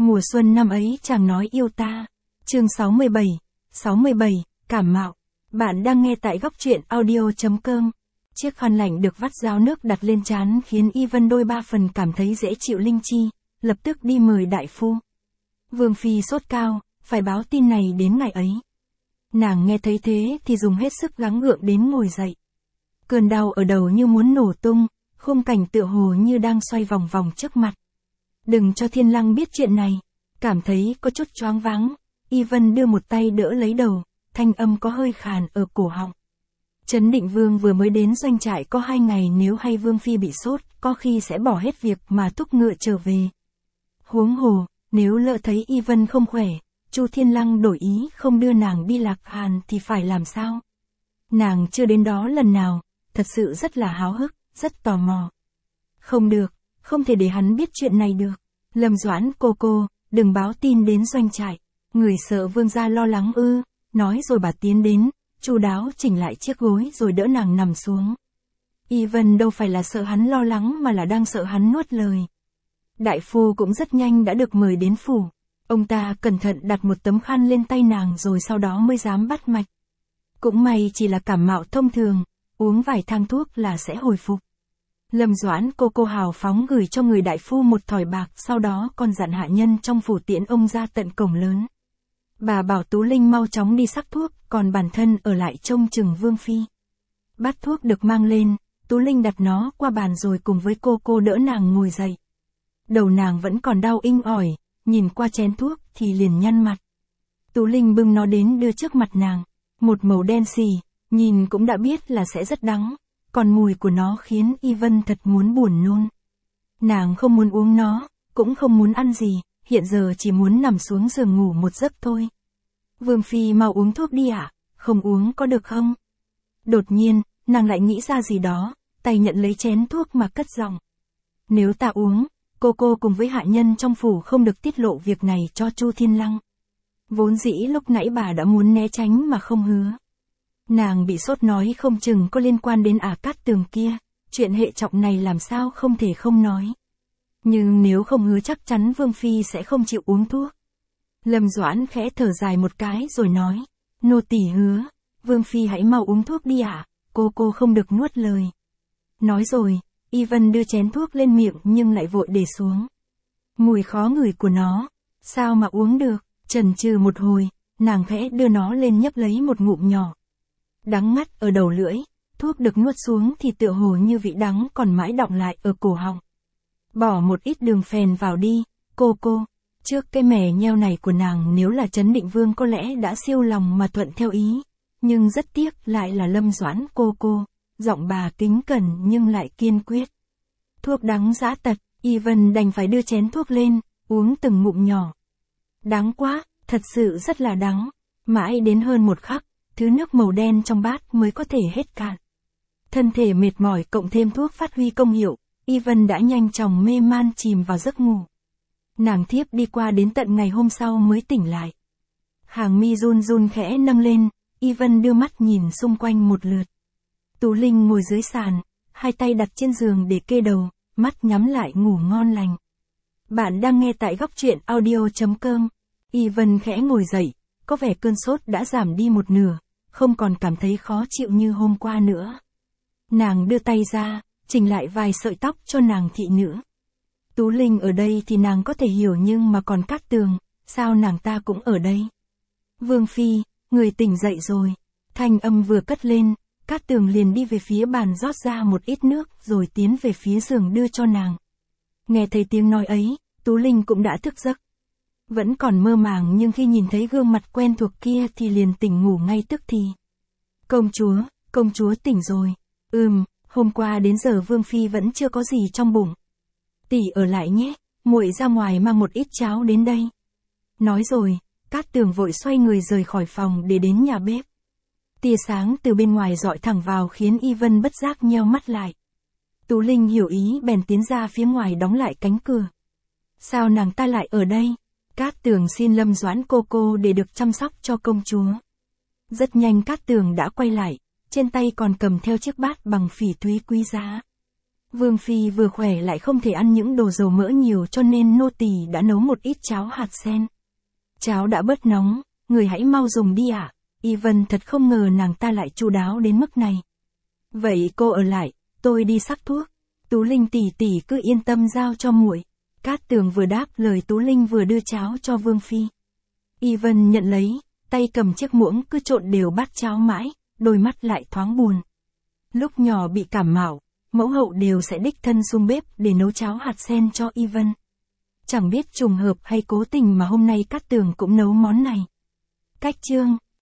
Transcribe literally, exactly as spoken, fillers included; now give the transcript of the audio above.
Mùa xuân năm ấy chàng nói yêu ta. Chương sáu mươi bảy, sáu mươi bảy, cảm mạo. Bạn đang nghe tại góc truyện audio chấm com. Chiếc khăn lạnh được vắt ráo nước đặt lên trán khiến Y Vân đôi ba phần cảm thấy dễ chịu linh chi, lập tức đi mời đại phu. Vương phi sốt cao, phải báo tin này đến ngày ấy. Nàng nghe thấy thế thì dùng hết sức gắng gượng đến ngồi dậy. Cơn đau ở đầu như muốn nổ tung, khung cảnh tựa hồ như đang xoay vòng vòng trước mặt. Đừng cho Thiên Lăng biết chuyện này. Cảm thấy có chút choáng váng, Y Vân đưa một tay đỡ lấy đầu, thanh âm có hơi khàn ở cổ họng. Trấn Định Vương vừa mới đến doanh trại có hai ngày, nếu hay Vương phi bị sốt, có khi sẽ bỏ hết việc mà thúc ngựa trở về. Huống hồ, nếu lỡ thấy Y Vân không khỏe, Chu Thiên Lăng đổi ý không đưa nàng đi Lạc Hàn thì phải làm sao? Nàng chưa đến đó lần nào, thật sự rất là háo hức, rất tò mò. Không được, không thể để hắn biết chuyện này được. Lâm Doãn cô cô, đừng báo tin đến doanh trại. Người sợ vương gia lo lắng ư? Nói rồi bà tiến đến, chu đáo chỉnh lại chiếc gối rồi đỡ nàng nằm xuống. Y Vân đâu phải là sợ hắn lo lắng mà là đang sợ hắn nuốt lời. Đại phu cũng rất nhanh đã được mời đến phủ. Ông ta cẩn thận đặt một tấm khăn lên tay nàng rồi sau đó mới dám bắt mạch. Cũng may chỉ là cảm mạo thông thường, uống vài thang thuốc là sẽ hồi phục. Lâm Doãn cô cô hào phóng gửi cho người đại phu một thỏi bạc, sau đó còn dặn hạ nhân trong phủ tiễn ông ra tận cổng lớn. Bà bảo Tú Linh mau chóng đi sắc thuốc, còn bản thân ở lại trông chừng Vương phi. Bát thuốc được mang lên, Tú Linh đặt nó qua bàn rồi cùng với cô cô đỡ nàng ngồi dậy. Đầu nàng vẫn còn đau inh ỏi, nhìn qua chén thuốc thì liền nhăn mặt. Tú Linh bưng nó đến đưa trước mặt nàng, một màu đen xì, nhìn cũng đã biết là sẽ rất đắng. Còn mùi của nó khiến Y Vân thật muốn buồn nôn. Nàng không muốn uống nó, cũng không muốn ăn gì, hiện giờ chỉ muốn nằm xuống giường ngủ một giấc thôi. Vương phi mau uống thuốc đi ạ, không uống có được không? Đột nhiên, nàng lại nghĩ ra gì đó, tay nhận lấy chén thuốc mà cất giọng. Nếu ta uống, cô cô cùng với hạ nhân trong phủ không được tiết lộ việc này cho Chu Thiên Lăng. Vốn dĩ lúc nãy bà đã muốn né tránh mà không hứa. Nàng bị sốt nói không chừng có liên quan đến Ả Cát Tường kia, chuyện hệ trọng này làm sao không thể không nói. Nhưng nếu không hứa chắc chắn Vương phi sẽ không chịu uống thuốc. Lâm Doãn khẽ thở dài một cái rồi nói, nô tỳ hứa, Vương phi hãy mau uống thuốc đi ạ, cô cô không được nuốt lời. Nói rồi, Y Vân đưa chén thuốc lên miệng nhưng lại vội để xuống. Mùi khó ngửi của nó, sao mà uống được, chần chừ một hồi, nàng khẽ đưa nó lên nhấp lấy một ngụm nhỏ. Đắng ngắt ở đầu lưỡi, thuốc được nuốt xuống thì tựa hồ như vị đắng còn mãi đọng lại ở cổ họng. Bỏ một ít đường phèn vào đi, cô cô. Trước cái mè nheo này của nàng, nếu là Trấn Định Vương có lẽ đã siêu lòng mà thuận theo ý. Nhưng rất tiếc lại là Lâm Doãn cô cô, giọng bà kính cẩn nhưng lại kiên quyết. Thuốc đắng dã tật, Y Vân đành phải đưa chén thuốc lên, uống từng ngụm nhỏ. Đắng quá, thật sự rất là đắng. Mãi đến hơn một khắc, thứ nước màu đen trong bát mới có thể hết cạn. Thân thể mệt mỏi cộng thêm thuốc phát huy công hiệu, Y Vân đã nhanh chóng mê man chìm vào giấc ngủ. Nàng thiếp đi qua đến tận ngày hôm sau mới tỉnh lại. Hàng mi run run khẽ nâng lên, Y Vân đưa mắt nhìn xung quanh một lượt. Tú Linh ngồi dưới sàn, hai tay đặt trên giường để kê đầu, mắt nhắm lại ngủ ngon lành. Bạn đang nghe tại góc truyện audio chấm com. Y Vân khẽ ngồi dậy, có vẻ cơn sốt đã giảm đi một nửa, không còn cảm thấy khó chịu như hôm qua nữa. Nàng đưa tay ra, chỉnh lại vài sợi tóc cho nàng thị nữ. Tú Linh ở đây thì nàng có thể hiểu, nhưng mà còn Cát Tường, sao nàng ta cũng ở đây? Vương phi, người tỉnh dậy rồi. Thanh âm vừa cất lên, Cát Tường liền đi về phía bàn rót ra một ít nước rồi tiến về phía giường đưa cho nàng. Nghe thấy tiếng nói ấy, Tú Linh cũng đã thức giấc. Vẫn còn mơ màng nhưng khi nhìn thấy gương mặt quen thuộc kia thì liền tỉnh ngủ ngay tức thì. Công chúa, công chúa tỉnh rồi. Ừm, hôm qua đến giờ Vương phi vẫn chưa có gì trong bụng. Tỷ ở lại nhé, muội ra ngoài mang một ít cháo đến đây. Nói rồi, Cát Tường vội xoay người rời khỏi phòng để đến nhà bếp. Tia sáng từ bên ngoài rọi thẳng vào khiến Y Vân bất giác nheo mắt lại. Tú Linh hiểu ý bèn tiến ra phía ngoài đóng lại cánh cửa. Sao nàng ta lại ở đây? Cát Tường xin Lâm Doãn cô cô để được chăm sóc cho công chúa. Rất nhanh Cát Tường đã quay lại, trên tay còn cầm theo chiếc bát bằng phỉ thúy quý giá. Vương Phi vừa khỏe lại không thể ăn những đồ dầu mỡ nhiều cho nên nô tỳ đã nấu một ít cháo hạt sen. Cháo đã bớt nóng, người hãy mau dùng đi ạ. À. Ivan thật không ngờ nàng ta lại chu đáo đến mức này. Vậy cô ở lại, tôi đi sắc thuốc. Tú Linh tỷ tỷ cứ yên tâm giao cho muội. Cát Tường vừa đáp lời Tú Linh vừa đưa cháo cho Vương Phi. Ivan nhận lấy, tay cầm chiếc muỗng cứ trộn đều bát cháo mãi, đôi mắt lại thoáng buồn. Lúc nhỏ bị cảm mạo, mẫu hậu đều sẽ đích thân xuống bếp để nấu cháo hạt sen cho Ivan. Chẳng biết trùng hợp hay cố tình mà hôm nay Cát Tường cũng nấu món này. Cách chương